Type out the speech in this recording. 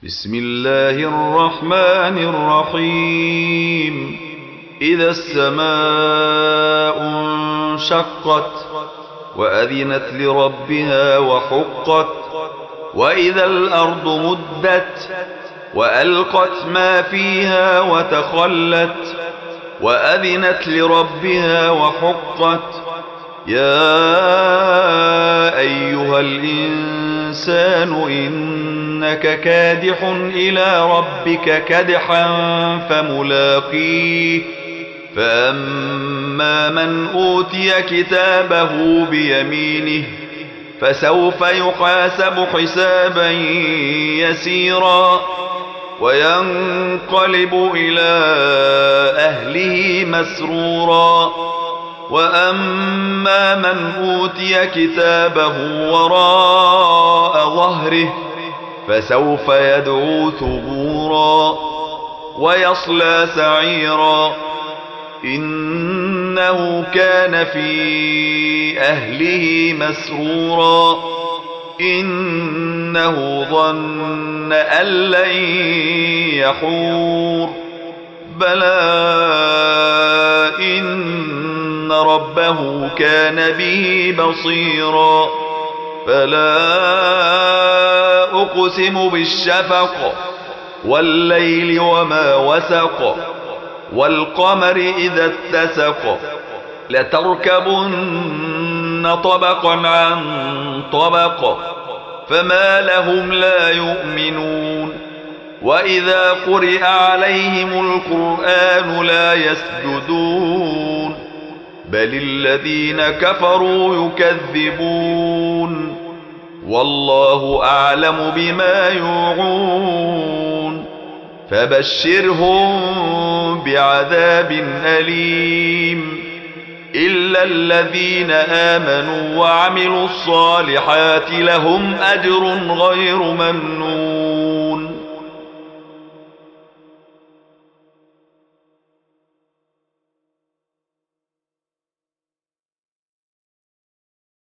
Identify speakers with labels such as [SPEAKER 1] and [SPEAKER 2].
[SPEAKER 1] بسم الله الرحمن الرحيم. إذا السماء انشقت وأذنت لربها وحقت وإذا الأرض مدت وألقت ما فيها وتخلت وأذنت لربها وحقت. يا أيها الإنسان إنك كادح إلى ربك كدحا فملاقيه. فأما من أوتي كتابه بيمينه فسوف يحاسب حسابا يسيرا وينقلب إلى أهله مسرورا. وأما من أوتي كتابه وراء ظهره فسوف يدعو ثبورا ويصلى سعيرا. إنه كان في أهله مسرورا. إنه ظن أن لن يحور. بلى إن ربه كان به بصيرا. فلا أقسم بالشفق والليل وما وسق والقمر إذا اتسق لتركبن طبقا عن طبق فما لهم لا يؤمنون. وإذا قرئ عليهم القرآن لا يسجدون بل الذين كفروا يكذبون. والله أعلم بما يوعون. فبشرهم بعذاب أليم إلا الذين آمنوا وعملوا الصالحات لهم أجر غير ممنون.